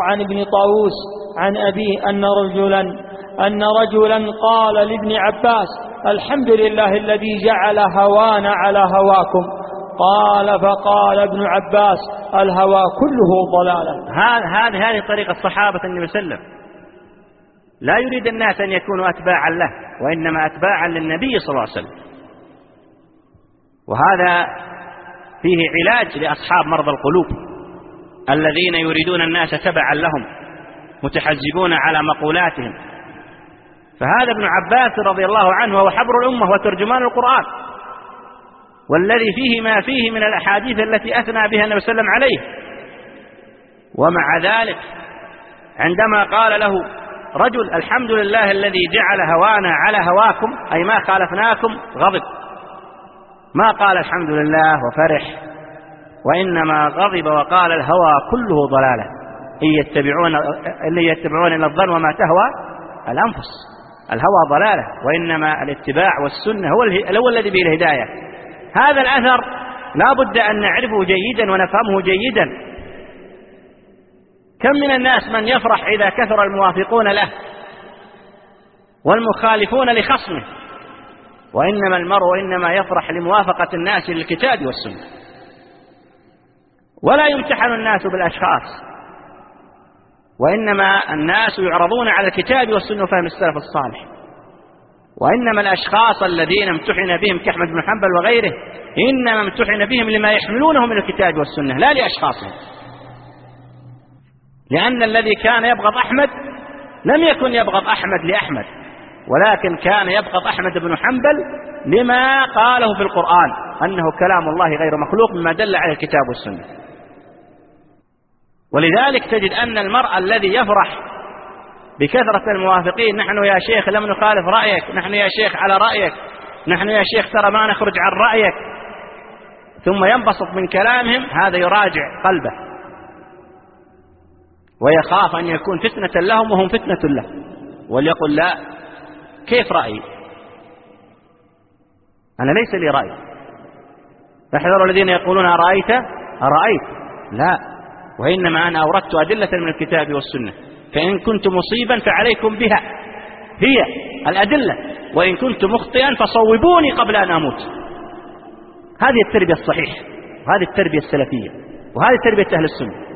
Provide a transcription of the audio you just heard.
عن ابن طاووس عن أبيه أن رجلا قال لابن عباس: الحمد لله الذي جعل هوانا على هواكم. فقال ابن عباس: الهوى كله ضلالة. هذه طريقة الصحابة النبي صلى الله عليه وسلم. لا يريد الناس أن يكونوا أتباعا له، وإنما أتباعا للنبي صلى الله عليه وسلم. وهذا فيه علاج لأصحاب مرضى القلوب الذين يريدون الناس تبعا لهم، متحزبون على مقولاتهم. فهذا ابن عباس رضي الله عنه وهو حبر الأمة وترجمان القرآن، والذي فيه ما فيه من الأحاديث التي أثنى بها النبي صلى الله عليه وسلم عليه. ومع ذلك عندما قال له رجل: الحمد لله الذي جعل هوانا على هواكم، أي ما خالفناكم، غضب. ما قال الحمد لله وفرح، وإنما غضب وقال: الهوى كله ضلالة، اللي يتبعون إلى الظن وما تهوى الأنفس. الهوى ضلالة، وإنما الاتباع والسنة هو الذي به الهداية. هذا الأثر لا بد أن نعرفه جيدا ونفهمه جيدا. كم من الناس من يفرح إذا كثر الموافقون له والمخالفون لخصمه، وإنما المرء إنما يفرح لموافقة الناس للكتاب والسنة. ولا يمتحن الناس بالأشخاص، وإنما الناس يعرضون على الكتاب والسنة وفهم السلف الصالح. وإنما الأشخاص الذين امتحن بهم كأحمد بن حنبل وغيره إنما امتحن بهم لما يحملونه من الكتاب والسنة، لا لأشخاصهم. لأن الذي كان يبغض أحمد لم يكن يبغض أحمد لأحمد، ولكن كان يبغض أحمد بن حنبل لما قاله في القرآن أنه كلام الله غير مخلوق، مما دل على الكتاب والسنة. ولذلك تجد أن المرء الذي يفرح بكثرة الموافقين: نحن يا شيخ لم نخالف رأيك، نحن يا شيخ على رأيك، نحن يا شيخ ترى ما نخرج عن رأيك، ثم ينبسط من كلامهم، هذا يراجع قلبه ويخاف أن يكون فتنة لهم وهم فتنة له، وليقول: لا، كيف رأيي؟ أنا ليس لي رأي. فاحذروا الذين يقولون أرأيت، لا، وإنما أنا أوردت أدلة من الكتاب والسنة، فإن كنت مصيبا فعليكم بها، هي الأدلة، وإن كنت مخطئا فصوبوني قبل أن أموت. هذه التربية الصحيحة، وهذه التربية السلفية، وهذه تربية أهل السنة.